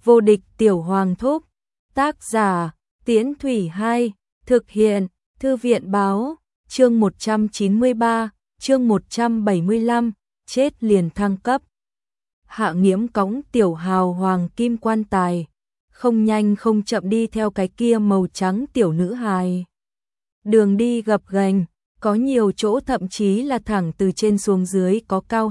Vô địch tiểu hoàng thúc. Tác giả, Tiễn Thủy 2, thực hiện, Thư viện báo, chương 193, chương 175, chết liền thăng cấp. Hạ Nghiễm cõng tiểu hào hoàng kim quan tài, không nhanh không chậm đi theo cái kia màu trắng tiểu nữ hài. Đường đi gập ghềnh, có nhiều chỗ thậm chí là thẳng từ trên xuống dưới có cao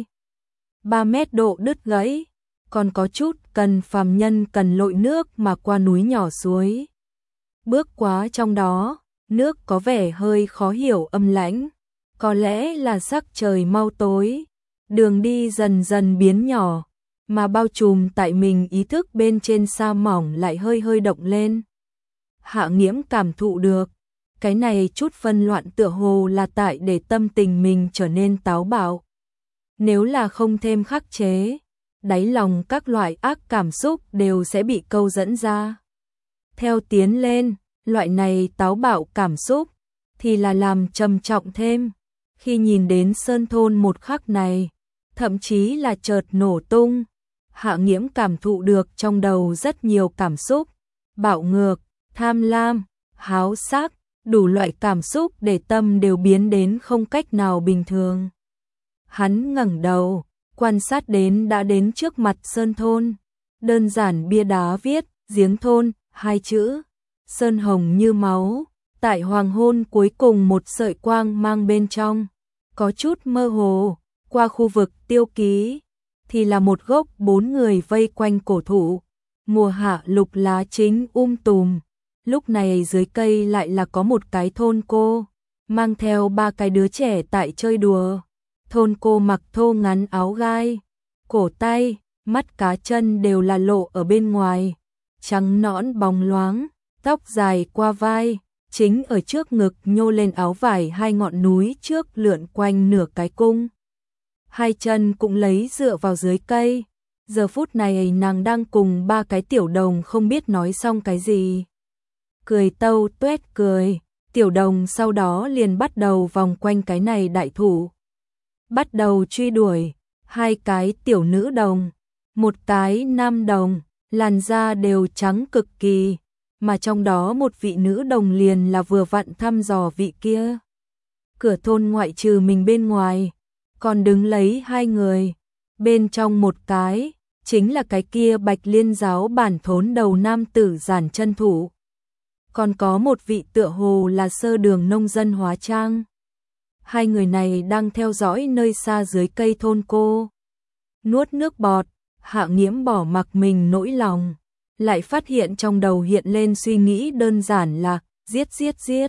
2-3 mét độ đứt gãy, còn có chút cần phàm nhân cần lội nước mà qua núi nhỏ suối. Bước quá trong đó, nước có vẻ hơi khó hiểu âm lãnh, có lẽ là sắc trời mau tối, đường đi dần dần biến nhỏ, mà bao trùm tại mình ý thức bên trên sa mỏng lại hơi hơi động lên. Hạ Nghiễm cảm thụ được, cái này chút phân loạn tựa hồ là tại để tâm tình mình trở nên táo bạo. Nếu là không thêm khắc chế, đáy lòng các loại ác cảm xúc đều sẽ bị câu dẫn ra. Theo tiến lên, loại này táo bạo cảm xúc thì là làm trầm trọng thêm. Khi nhìn đến sơn thôn một khắc này, thậm chí là chợt nổ tung, Hạ Nghiễm cảm thụ được trong đầu rất nhiều cảm xúc, bạo ngược, tham lam, háo sắc, đủ loại cảm xúc để tâm đều biến đến không cách nào bình thường. Hắn ngẩng đầu, quan sát đến đã đến trước mặt sơn thôn, đơn giản bia đá viết giếng thôn 2 chữ, sơn hồng như máu, tại hoàng hôn cuối cùng một sợi quang mang bên trong, có chút mơ hồ, qua khu vực tiêu ký thì là một gốc 4 người vây quanh cổ thụ, mùa hạ lục lá chính tùm. Lúc này dưới cây lại là có một cái thôn cô, mang theo 3 cái đứa trẻ tại chơi đùa. Thôn cô mặc thô ngắn áo gai, cổ tay, mắt cá chân đều là lộ ở bên ngoài, trắng nõn bóng loáng, tóc dài qua vai, chính ở trước ngực nhô lên áo vải 2 ngọn núi trước lượn quanh nửa cái cung. 2 chân cũng lấy dựa vào dưới cây, giờ phút này nàng đang cùng 3 cái tiểu đồng không biết nói xong cái gì. Cười tâu tuét cười, tiểu đồng sau đó liền bắt đầu vòng quanh cái này đại thụ. Bắt đầu truy đuổi, 2 cái tiểu nữ đồng, 1 cái nam đồng, làn da đều trắng cực kỳ, mà trong đó một vị nữ đồng liền là vừa vặn thăm dò vị kia. Cửa thôn ngoại trừ mình bên ngoài, còn đứng lấy 2 người, bên trong một cái, chính là cái kia Bạch Liên giáo bản thốn đầu nam tử Giản Chân Thụ. Còn có một vị tựa hồ là sơ đường nông dân hóa trang. 2 người này đang theo dõi nơi xa dưới cây thôn cô. Nuốt nước bọt, Hạ Nghiễm bỏ mặc mình nỗi lòng, lại phát hiện trong đầu hiện lên suy nghĩ đơn giản là giết.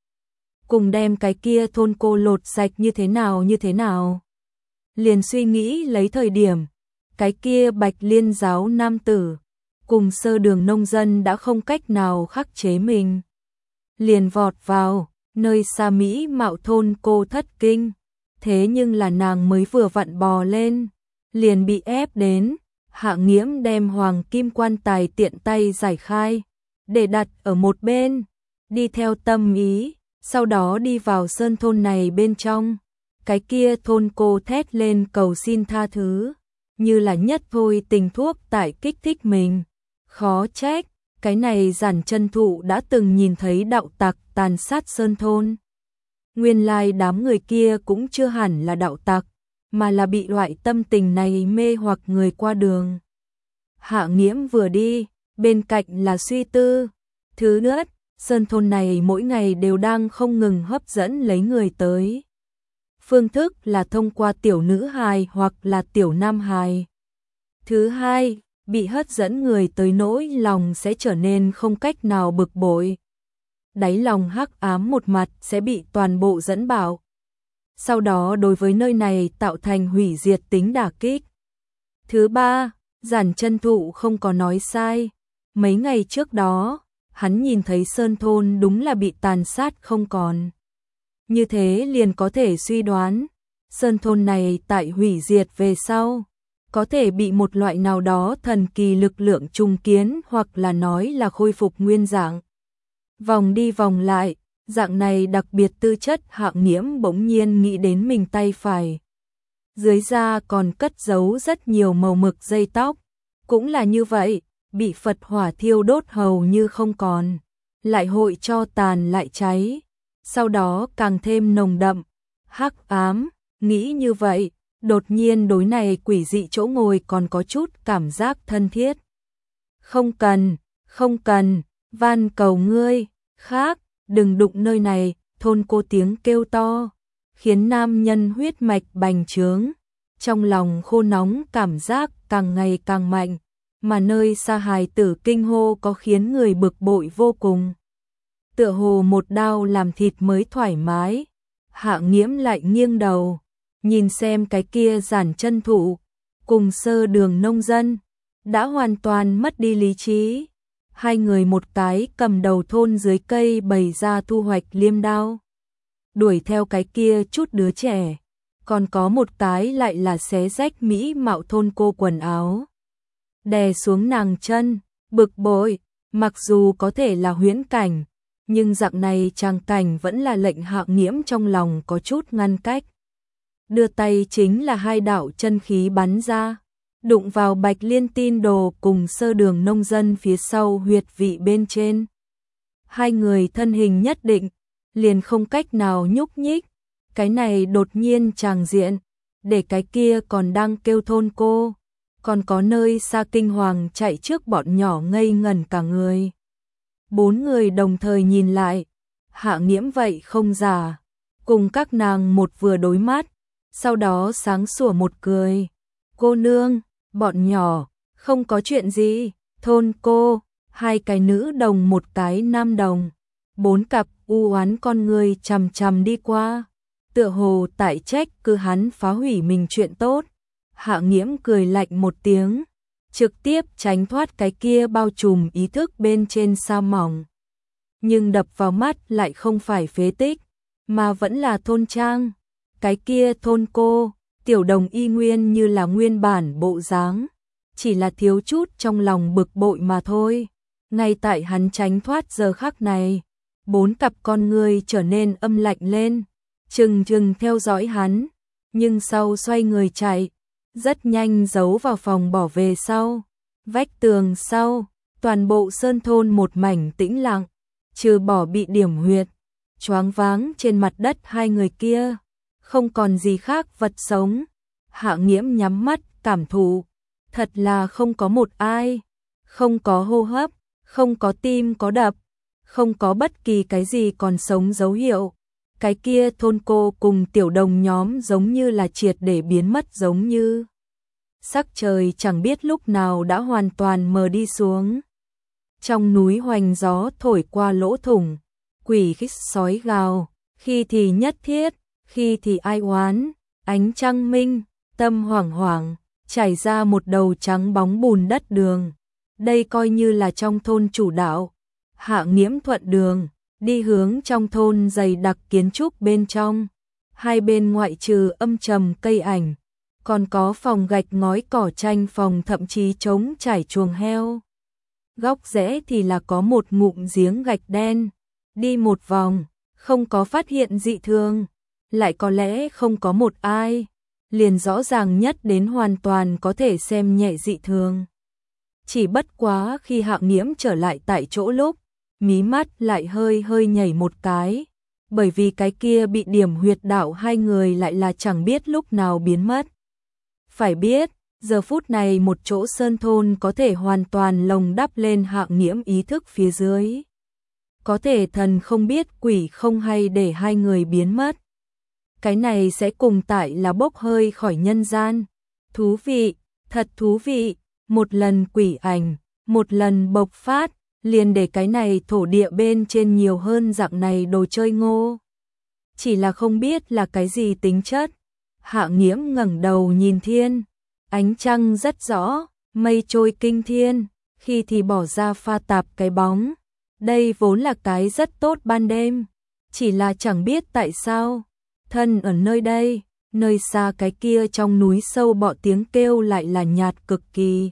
Cùng đem cái kia thôn cô lột sạch như thế nào. Liền suy nghĩ lấy thời điểm, cái kia Bạch Liên giáo nam tử, cùng sơ đường nông dân đã không cách nào khắc chế mình. Liền vọt vào, nơi xa Mỹ mạo thôn cô thất kinh, thế nhưng là nàng mới vừa vặn bò lên, liền bị ép đến. Hạ Nghiễm đem hoàng kim quan tài tiện tay giải khai, để đặt ở một bên, đi theo tâm ý, sau đó đi vào sơn thôn này bên trong. Cái kia thôn cô thét lên cầu xin tha thứ, như là nhất thôi tình thuốc tại kích thích mình. Khó trách, cái này Giản Chân Thụ đã từng nhìn thấy đạo tặc tàn sát sơn thôn. Nguyên lai đám người kia cũng chưa hẳn là đạo tặc, mà là bị loại tâm tình này mê hoặc người qua đường. Hạ Nghiễm vừa đi, bên cạnh là suy tư. Thứ nhất, sơn thôn này mỗi ngày đều đang không ngừng hấp dẫn lấy người tới. Phương thức là thông qua tiểu nữ hài hoặc là tiểu nam hài. Thứ hai, bị hấp dẫn người tới nỗi lòng sẽ trở nên không cách nào bực bội. Đáy lòng hắc ám một mặt sẽ bị toàn bộ dẫn bạo. Sau đó đối với nơi này tạo thành hủy diệt tính đả kích. Thứ ba, Giản Chân Thụ không có nói sai. Mấy ngày trước đó, hắn nhìn thấy sơn thôn đúng là bị tàn sát không còn. Như thế liền có thể suy đoán, sơn thôn này tại hủy diệt về sau, có thể bị một loại nào đó thần kỳ lực lượng trùng kiến hoặc là nói là khôi phục nguyên dạng. Vòng đi vòng lại, dạng này đặc biệt tư chất Hạ Nghiễm bỗng nhiên nghĩ đến mình tay phải. Dưới da còn cất giấu rất nhiều màu mực dây tóc, cũng là như vậy, bị Phật hỏa thiêu đốt hầu như không còn, lại hội cho tàn lại cháy, sau đó càng thêm nồng đậm, hắc ám, nghĩ như vậy, đột nhiên đối này quỷ dị chỗ ngồi còn có chút cảm giác thân thiết. Không cần, van cầu ngươi, khác, đừng đụng nơi này, thôn cô tiếng kêu to, khiến nam nhân huyết mạch bành trướng, trong lòng khô nóng cảm giác càng ngày càng mạnh, mà nơi xa hài tử kinh hô có khiến người bực bội vô cùng. Tựa hồ một đao làm thịt mới thoải mái, Hạ Nghiễm lại nghiêng đầu, nhìn xem cái kia giản chân thụ, cùng Sơ Đường nông dân, đã hoàn toàn mất đi lý trí. Hai người một cái cầm đầu thôn dưới cây bày ra thu hoạch liêm đao, đuổi theo cái kia chút đứa trẻ, còn có một cái lại là xé rách mỹ mạo thôn cô quần áo, đè xuống nàng chân, bực bội, mặc dù có thể là huyễn cảnh, nhưng dạng này tràng cảnh vẫn là lệnh Hạ Nghiễm trong lòng có chút ngăn cách. Đưa tay chính là hai đạo chân khí bắn ra, đụng vào Bạch Liên Tin Đồ cùng Sơ Đường nông dân phía sau huyệt vị bên trên. Hai người thân hình nhất định, liền không cách nào nhúc nhích, cái này đột nhiên tràng diện, để cái kia còn đang kêu thôn cô, còn có nơi xa kinh hoàng chạy trước bọn nhỏ ngây ngẩn cả người. Bốn người đồng thời nhìn lại, Hạ Nghiễm vậy không giả, cùng các nàng một vừa đối mắt, sau đó sáng sủa một cười. Cô nương, bọn nhỏ, không có chuyện gì, thôn cô, hai cái nữ đồng một cái nam đồng, bốn cặp u oán con người chằm chằm đi qua, tựa hồ tại trách cứ hắn phá hủy mình chuyện tốt. Hạ Nghiễm cười lạnh một tiếng, trực tiếp tránh thoát cái kia bao trùm ý thức bên trên sa mỏng. Nhưng đập vào mắt lại không phải phế tích, mà vẫn là thôn trang. Cái kia thôn cô, Tiểu Đồng y nguyên như là nguyên bản bộ dáng, chỉ là thiếu chút trong lòng bực bội mà thôi. Ngay tại hắn tránh thoát giờ khắc này, bốn cặp con người trở nên âm lạnh lên, chừng chừng theo dõi hắn, nhưng sau xoay người chạy, rất nhanh giấu vào phòng bỏ về sau. Vách tường sau, toàn bộ sơn thôn một mảnh tĩnh lặng, trừ bỏ bị điểm huyệt, choáng váng trên mặt đất hai người kia, không còn gì khác vật sống. Hạ Nghiễm nhắm mắt cảm thụ, thật là không có một ai, không có hô hấp, không có tim có đập, không có bất kỳ cái gì còn sống dấu hiệu. Cái kia thôn cô cùng Tiểu Đồng nhóm giống như là triệt để biến mất, giống như sắc trời chẳng biết lúc nào đã hoàn toàn mờ đi xuống. Trong núi hoành gió thổi qua lỗ thủng, quỷ khích sói gào, khi thì nhất thiết, khi thì ai oán, ánh trăng minh, tâm hoảng hoảng, chảy ra một đầu trắng bóng bùn đất đường. Đây coi như là trong thôn chủ đạo. Hạ Nghiễm thuận đường, đi hướng trong thôn dày đặc kiến trúc bên trong. Hai bên ngoại trừ âm trầm cây ảnh, còn có phòng gạch ngói cỏ tranh phòng, thậm chí trống trải chuồng heo. Góc rẽ thì là có một ngụm giếng gạch đen. Đi một vòng, không có phát hiện dị thường, lại có lẽ không có một ai, liền rõ ràng nhất đến hoàn toàn có thể xem nhẹ dị thường. Chỉ bất quá khi Hạ Nghiễm trở lại tại chỗ lúc, mí mắt lại hơi hơi nhảy một cái, bởi vì cái kia bị điểm huyệt đạo hai người lại là chẳng biết lúc nào biến mất. Phải biết, giờ phút này một chỗ sơn thôn có thể hoàn toàn lồng đắp lên Hạ Nghiễm ý thức phía dưới. Có thể thần không biết quỷ không hay để hai người biến mất. Cái này sẽ cùng tại là bốc hơi khỏi nhân gian. Thú vị, thật thú vị, một lần quỷ ảnh, một lần bộc phát, liền để cái này thổ địa bên trên nhiều hơn dạng này đồ chơi ngô. Chỉ là không biết là cái gì tính chất. Hạ Nghiễm ngẩng đầu nhìn thiên, ánh trăng rất rõ, mây trôi kinh thiên, khi thì bỏ ra pha tạp cái bóng. Đây vốn là cái rất tốt ban đêm, chỉ là chẳng biết tại sao, thân ở nơi đây, nơi xa cái kia trong núi sâu bọ tiếng kêu lại là nhạt cực kỳ,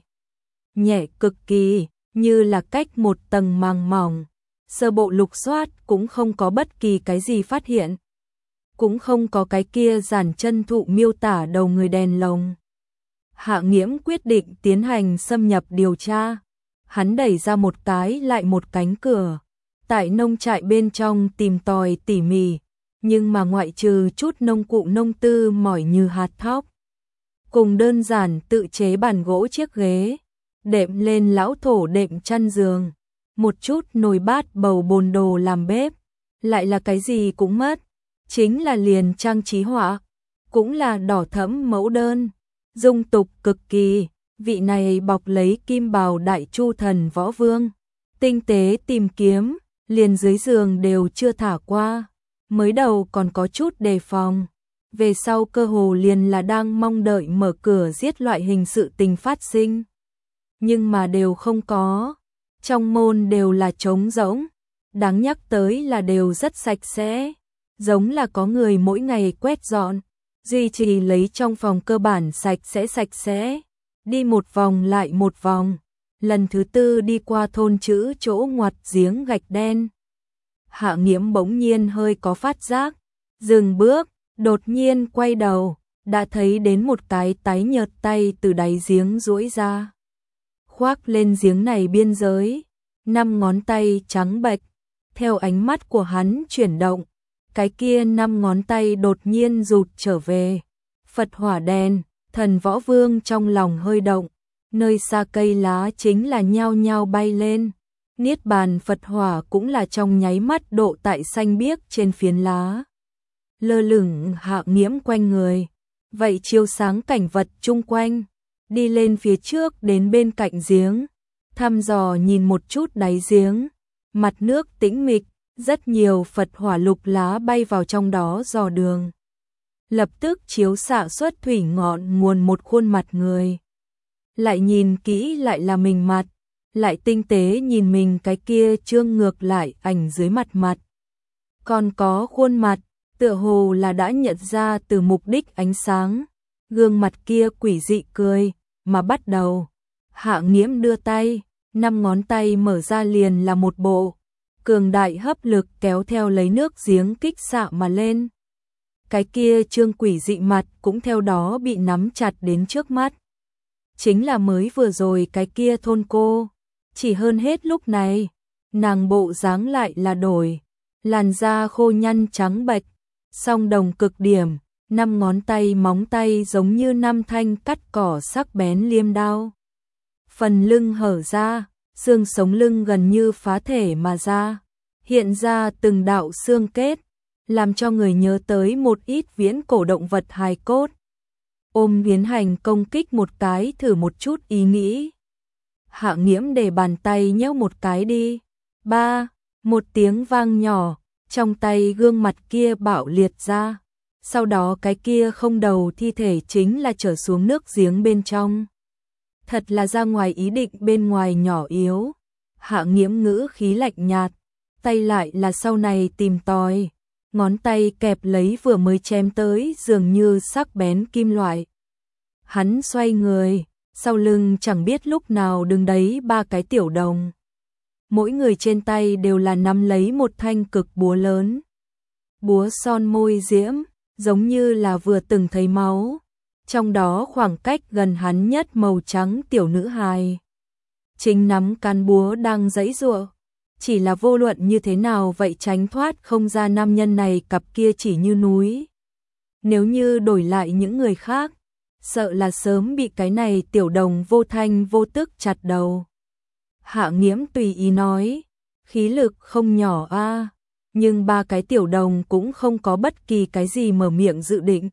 nhẹ cực kỳ, như là cách một tầng màng mỏng. Sơ bộ lục soát cũng không có bất kỳ cái gì phát hiện, cũng không có cái kia giản chân thụ miêu tả đầu người đèn lồng. Hạ Nghiễm quyết định tiến hành xâm nhập điều tra. Hắn đẩy ra một cái lại một cánh cửa, tại nông trại bên trong tìm tòi tỉ mỉ, nhưng mà ngoại trừ chút nông cụ nông tư mỏi như hạt thóc, cùng đơn giản tự chế bàn gỗ chiếc ghế, đệm lên lão thổ đệm chăn giường, một chút nồi bát bầu bồn đồ làm bếp, lại là cái gì cũng mất, chính là liền trang trí họa, cũng là đỏ thẫm mẫu đơn, dung tục cực kỳ, vị này bọc lấy kim bào đại chu thần võ vương, tinh tế tìm kiếm, liền dưới giường đều chưa thả qua, mới đầu còn có chút đề phòng, về sau cơ hồ liền là đang mong đợi mở cửa giết loại hình sự tình phát sinh, nhưng mà đều không có, trong môn đều là trống rỗng, đáng nhắc tới là đều rất sạch sẽ, giống là có người mỗi ngày quét dọn, duy trì lấy trong phòng cơ bản sạch sẽ, đi một vòng lại một vòng, lần thứ tư đi qua thôn chữ chỗ ngoặt giếng gạch đen. Hạ Nghiễm bỗng nhiên hơi có phát giác, dừng bước, đột nhiên quay đầu, đã thấy đến một cái tái nhợt tay từ đáy giếng duỗi ra, khoác lên giếng này biên giới, 5 ngón tay trắng bệch, theo ánh mắt của hắn chuyển động, cái kia 5 ngón tay đột nhiên rụt trở về. Phật hỏa đèn, thần võ vương trong lòng hơi động, nơi xa cây lá chính là nhao nhao bay lên. Niết bàn Phật hỏa cũng là trong nháy mắt độ tại xanh biếc trên phiến lá. Lơ lửng Hạ Nghiễm quanh người, vậy chiếu sáng cảnh vật chung quanh, đi lên phía trước đến bên cạnh giếng, thăm dò nhìn một chút đáy giếng, mặt nước tĩnh mịch, rất nhiều Phật hỏa lục lá bay vào trong đó dò đường. Lập tức chiếu xạ xuất thủy ngọn nguồn một khuôn mặt người. Lại nhìn kỹ lại là mình mặt, lại tinh tế nhìn mình cái kia trương ngược lại ảnh dưới mặt. Còn có khuôn mặt, tựa hồ là đã nhận ra từ mục đích ánh sáng, gương mặt kia quỷ dị cười, mà bắt đầu. Hạ Nghiễm đưa tay, 5 ngón tay mở ra liền là một bộ, cường đại hấp lực kéo theo lấy nước giếng kích xạ mà lên. Cái kia trương quỷ dị mặt cũng theo đó bị nắm chặt đến trước mắt. Chính là mới vừa rồi cái kia thôn cô, chỉ hơn hết lúc này, nàng bộ dáng lại là đổi, làn da khô nhăn trắng bệch, song đồng cực điểm, 5 ngón tay móng tay giống như 5 thanh cắt cỏ sắc bén liêm đao. Phần lưng hở ra, xương sống lưng gần như phá thể mà ra, hiện ra từng đạo xương kết, làm cho người nhớ tới một ít viễn cổ động vật hài cốt. Ôm biến hành công kích một cái thử một chút ý nghĩ. Hạ Nghiễm để bàn tay nhấc một cái đi. Ba, một tiếng vang nhỏ, trong tay gương mặt kia bạo liệt ra. Sau đó cái kia không đầu thi thể chính là trở xuống nước giếng bên trong. Thật là ra ngoài ý định bên ngoài nhỏ yếu. Hạ Nghiễm ngữ khí lạnh nhạt, tay lại là sau này tìm tòi. Ngón tay kẹp lấy vừa mới chém tới dường như sắc bén kim loại. Hắn xoay người, sau lưng chẳng biết lúc nào đứng đấy 3 cái tiểu đồng. Mỗi người trên tay đều là nắm lấy một thanh cực búa lớn. Búa son môi diễm, giống như là vừa từng thấy máu. Trong đó khoảng cách gần hắn nhất màu trắng tiểu nữ hài. Chính nắm can búa đang giãy giụa. Chỉ là vô luận như thế nào vậy tránh thoát không ra nam nhân này cặp kia chỉ như núi. Nếu như đổi lại những người khác, sợ là sớm bị cái này tiểu đồng vô thanh vô tức chặt đầu. Hạ Nghiễm tùy ý nói, khí lực không nhỏ a, nhưng 3 cái tiểu đồng cũng không có bất kỳ cái gì mở miệng dự định.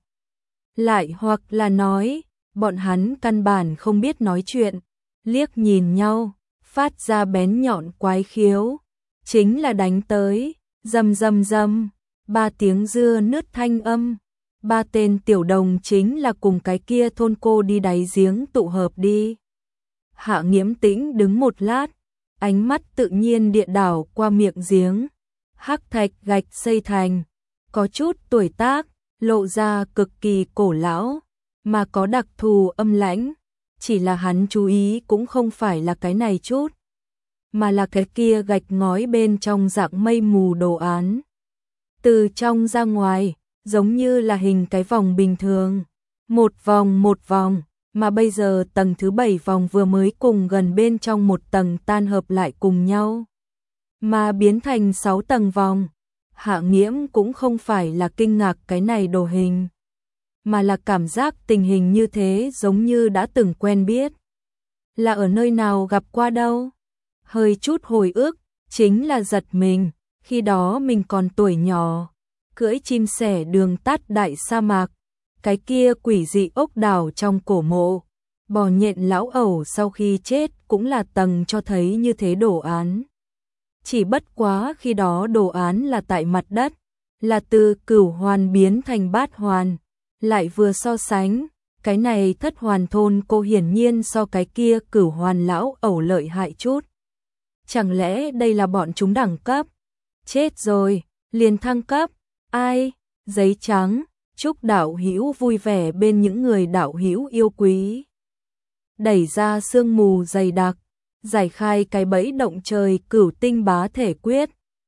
Lại hoặc là nói, bọn hắn căn bản không biết nói chuyện, liếc nhìn nhau, phát ra bén nhọn quái khiếu, chính là đánh tới, rầm rầm rầm, 3 tiếng dưa nứt thanh âm. 3 tên tiểu đồng chính là cùng cái kia thôn cô đi đáy giếng tụ hợp đi. Hạ Nghiễm tĩnh đứng một lát, ánh mắt tự nhiên địa đảo qua miệng giếng. Hắc thạch gạch xây thành, có chút tuổi tác, lộ ra cực kỳ cổ lão, mà có đặc thù âm lãnh. Chỉ là hắn chú ý cũng không phải là cái này chút, mà là cái kia gạch ngói bên trong dạng mây mù đồ án. Từ trong ra ngoài, giống như là hình cái vòng bình thường, một vòng, Mà bây giờ tầng thứ 7 vòng vừa mới cùng gần bên trong một tầng tan hợp lại cùng nhau, mà biến thành 6 tầng vòng. Hạ Nghiễm cũng không phải là kinh ngạc cái này đồ hình, mà là cảm giác tình hình như thế giống như đã từng quen biết. Là ở nơi nào gặp qua đâu? Hơi chút hồi ức, chính là giật mình, khi đó mình còn tuổi nhỏ, cưỡi chim sẻ đường tắt đại sa mạc, cái kia quỷ dị ốc đảo trong cổ mộ, bò nhện lão ẩu sau khi chết cũng là tầng cho thấy như thế đồ án. Chỉ bất quá khi đó đồ án là tại mặt đất, là từ cửu hoàn biến thành bát hoàn, lại vừa so sánh, cái này thất hoàn thôn cô hiển nhiên so cái kia cửu hoàn lão ẩu lợi hại chút. Chẳng lẽ đây là bọn chúng đẳng cấp? Chết rồi, liền thăng cấp, ai? Giấy trắng, chúc đạo hữu vui vẻ bên những người đạo hữu yêu quý. Đẩy ra sương mù dày đặc, giải khai cái bẫy động trời cửu tinh bá thể quyết.